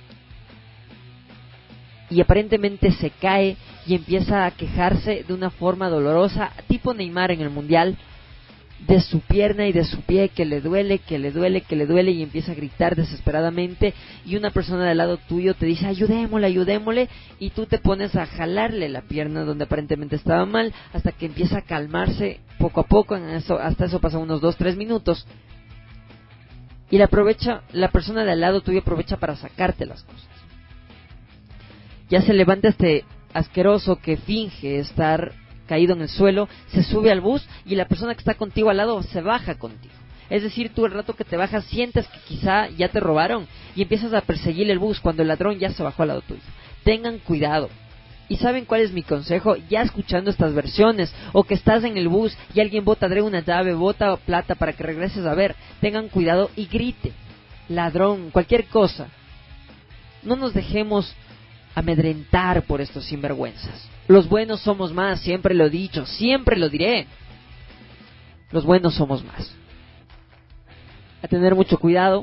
y aparentemente se cae y empieza a quejarse de una forma dolorosa, tipo Neymar en el Mundial, de su pierna y de su pie, que le duele, que le duele, que le duele, y empieza a gritar desesperadamente, y una persona del lado tuyo te dice ayudémosle, ayudémosle, y tú te pones a jalarle la pierna donde aparentemente estaba mal, hasta que empieza a calmarse poco a poco. En eso, hasta eso pasan unos dos, tres minutos, y la aprovecha, la persona de al lado tuyo aprovecha para sacarte las cosas. Ya se levanta este asqueroso que finge estar caído en el suelo, se sube al bus y la persona que está contigo al lado se baja contigo. Es decir, tú el rato que te bajas sientes que quizá ya te robaron y empiezas a perseguir el bus cuando el ladrón ya se bajó al lado tuyo. Tengan cuidado. ¿Y saben cuál es mi consejo? Ya escuchando estas versiones, o que estás en el bus y alguien bota una llave, bota plata para que regreses a ver, tengan cuidado y grite, ladrón, cualquier cosa. No nos dejemos amedrentar por estos sinvergüenzas. Los buenos somos más, siempre lo he dicho, siempre lo diré. Los buenos somos más. A tener mucho cuidado,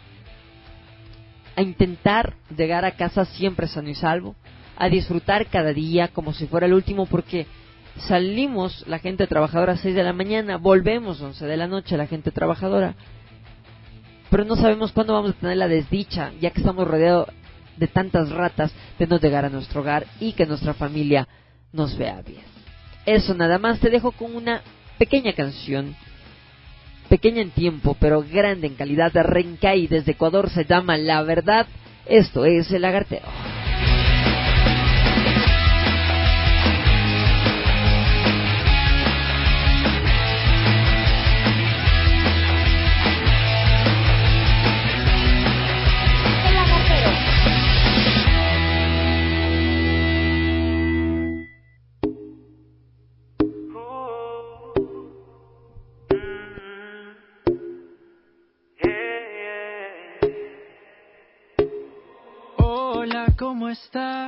a intentar llegar a casa siempre sano y salvo, a disfrutar cada día como si fuera el último, porque salimos la gente trabajadora a seis de la mañana, volvemos once de la noche la gente trabajadora, pero no sabemos cuándo vamos a tener la desdicha, ya que estamos rodeados de tantas ratas, de no llegar a nuestro hogar y que nuestra familia nos vea bien. Eso nada más. Te dejo con una pequeña canción, pequeña en tiempo pero grande en calidad, de Rencay desde Ecuador, se llama La Verdad. Esto es El Lagartero. ¿Cómo estás?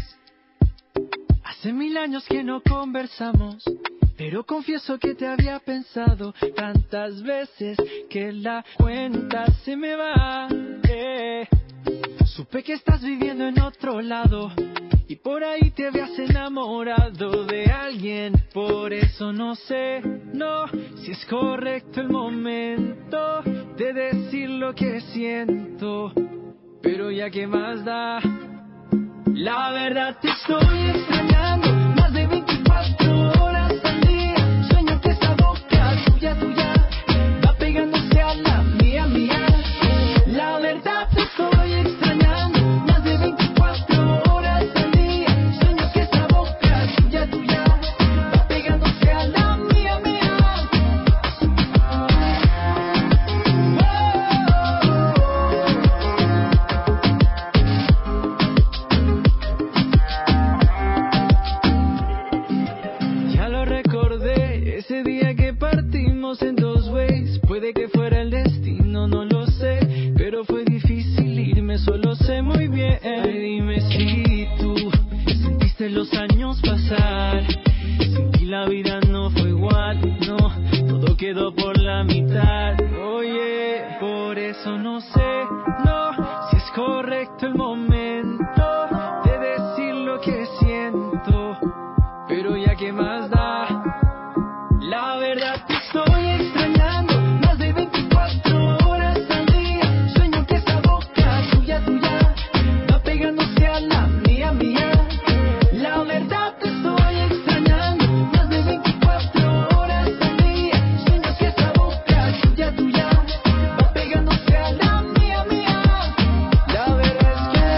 Hace mil años que no conversamos, pero confieso que te había pensado tantas veces que la cuenta se me va. Eh. Supe que estás viviendo en otro lado y por ahí te habías enamorado de alguien. Por eso no sé, no, si es correcto el momento de decir lo que siento. Pero ya que más da, la verdad te estoy extrañando. Más de veinticuatro horas al día. Sueño que esa boca tuya, tuya va pegándose a la mía, mía. La verdad te estoy extrañando. Más de veinticuatro horas al día. Sueño que esa boca tuya, tuya va pegándose a la mía, mía. Ya lo recordé, ese día que partimos en dos ways. Puede que fuera el destino, no lo sé, pero fue difícil irme, solo sé muy bien. Dime si tú sentiste los años pasar. Sin ti la vida no fue igual, no, todo quedó por la mitad. Oye, por eso no sé, no, si es correcto el momento de decir lo que siento. Pero ya que más da, la verdad te estoy extrañando. Más de veinticuatro horas al día. Sueño que esa boca tuya, tuya va pegándose a la mía, mía. La verdad te estoy extrañando. Más de veinticuatro horas al día. Sueño que esa boca tuya, tuya va pegándose a la mía, mía. La verdad es que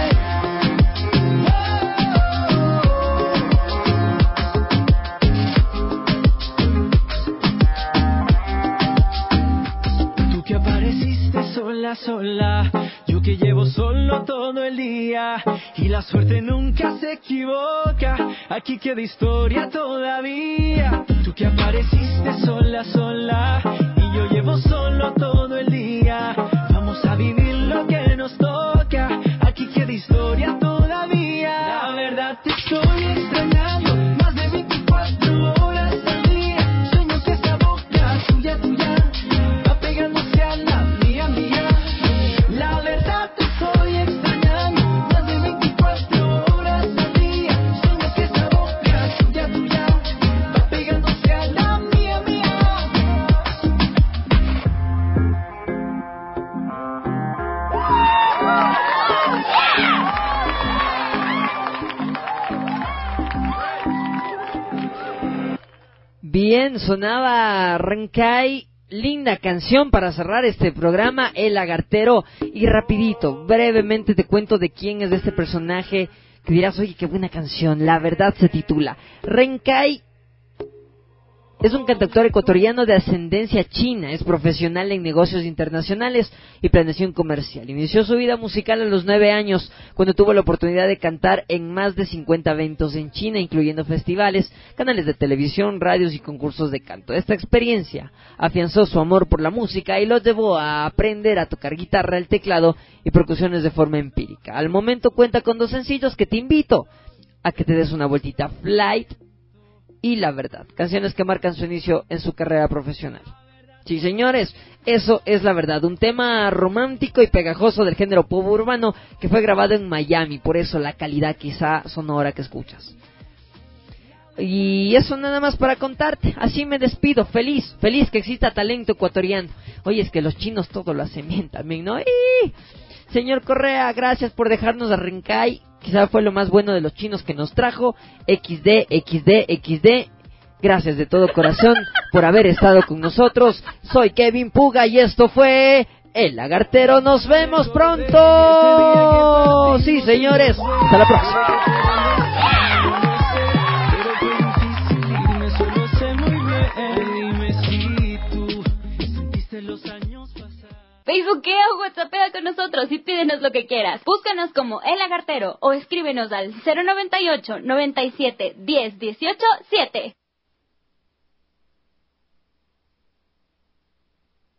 tú que apareciste sola, sola, yo que llevo solo todo el día, y la suerte nunca se equivoca, aquí queda historia todavía. Tú que apareciste sola, sola, y yo llevo solo todo el día, vamos a vivir lo que nos toca, aquí queda historia todavía. La verdad te estoy extrañando. Más de veinticuatro horas al día. Sueño que esa boca tuya, tuya va pegándose a la mía, mía. La verdad te estoy extrañando. Más de veinticuatro horas al día. Sueño que esa boca tuya, tuya va pegándose a la mía, mía. Bien, sonaba Renkai, linda canción para cerrar este programa, El Lagartero. Y rapidito, brevemente te cuento de quién es este personaje, que dirás, oye, qué buena canción. La verdad se titula Renkai. Es un cantautor ecuatoriano de ascendencia china, es profesional en negocios internacionales y planeación comercial. Inició su vida musical a los nueve años, cuando tuvo la oportunidad de cantar en más de cincuenta eventos en China, incluyendo festivales, canales de televisión, radios y concursos de canto. Esta experiencia afianzó su amor por la música y lo llevó a aprender a tocar guitarra, el teclado y percusiones de forma empírica. Al momento cuenta con dos sencillos que te invito a que te des una vueltita: Flight y La Verdad, canciones que marcan su inicio en su carrera profesional. Sí, señores, eso es La Verdad, un tema romántico y pegajoso del género pop urbano que fue grabado en Miami, por eso la calidad quizá sonora que escuchas. Y eso nada más para contarte, así me despido, feliz, feliz que exista talento ecuatoriano. Oye, es que los chinos todo lo hacen bien también, ¿no? ¡Y! Señor Correa, gracias por dejarnos a Renkai. Quizá fue lo más bueno de los chinos que nos trajo. equis de, equis de, equis de. Gracias de todo corazón por haber estado con nosotros. Soy Kevin Puga y esto fue El Lagartero. Nos vemos pronto. Sí, señores. Hasta la próxima. Facebookea o WhatsAppea con nosotros y pídenos lo que quieras. Búscanos como El Lagartero o escríbenos al cero noventa y ocho, noventa y siete, diez, dieciocho, siete.